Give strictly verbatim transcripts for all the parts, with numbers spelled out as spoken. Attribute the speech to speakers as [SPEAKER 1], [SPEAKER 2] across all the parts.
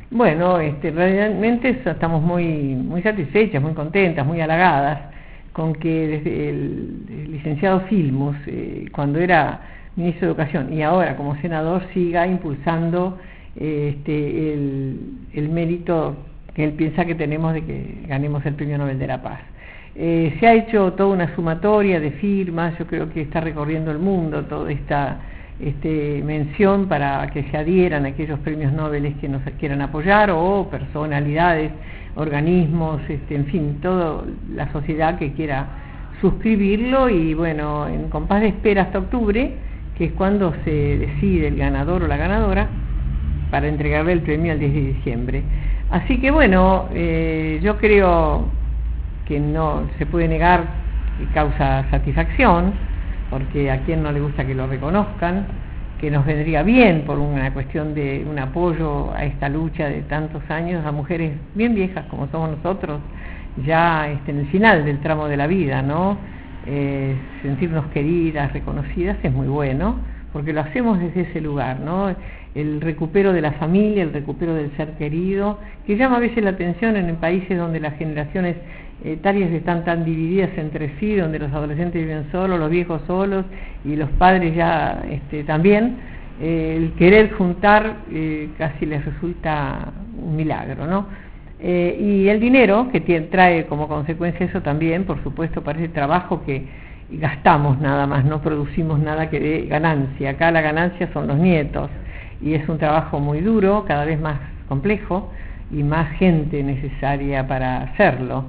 [SPEAKER 1] Bueno, este, realmente estamos muy, muy satisfechas, muy contentas, muy halagadas con que desde el, el licenciado Filmus, eh, cuando era ministro de Educación y ahora como senador, siga impulsando eh, este, el, el mérito que él piensa que tenemos de que ganemos el Premio Nobel de la Paz. Eh, se ha hecho toda una sumatoria de firmas, yo creo que está recorriendo el mundo toda esta este, mención para que se adhieran a aquellos premios Nobel que nos quieran apoyar, o personalidades, organismos, este, en fin, toda la sociedad que quiera suscribirlo. Y bueno, en compás de espera hasta octubre, que es cuando se decide el ganador o la ganadora, para entregarle el premio el diez de diciembre. Así que bueno, eh, yo creo que no se puede negar que causa satisfacción, porque a quien no le gusta que lo reconozcan, que nos vendría bien por una cuestión de un apoyo a esta lucha de tantos años, a mujeres bien viejas como somos nosotros, ya este, en el final del tramo de la vida, ¿no? Eh, sentirnos queridas, reconocidas, es muy bueno, porque lo hacemos desde ese lugar, ¿no? El recupero de la familia, el recupero del ser querido, que llama a veces la atención en países donde las generaciones etarias están tan divididas entre sí, donde los adolescentes viven solos, los viejos solos y los padres ya este, también. Eh, el querer juntar eh, casi les resulta un milagro, ¿no? Eh, y el dinero que tiene, trae como consecuencia eso también, por supuesto, para ese trabajo que gastamos nada más, no producimos nada que dé ganancia. Acá la ganancia son los nietos, y es un trabajo muy duro, cada vez más complejo y más gente necesaria para hacerlo.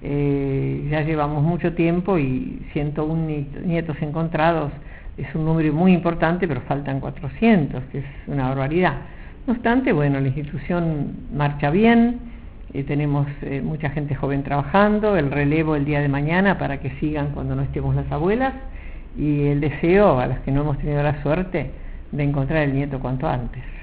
[SPEAKER 1] Eh, ya llevamos mucho tiempo y ciento uno nietos encontrados es un número muy importante, pero faltan cuatrocientos, que es una barbaridad. No obstante, bueno, la institución marcha bien, eh, tenemos eh, mucha gente joven trabajando, el relevo el día de mañana para que sigan cuando no estemos las abuelas, y el deseo a las que no hemos tenido la suerte de encontrar el nieto cuanto antes.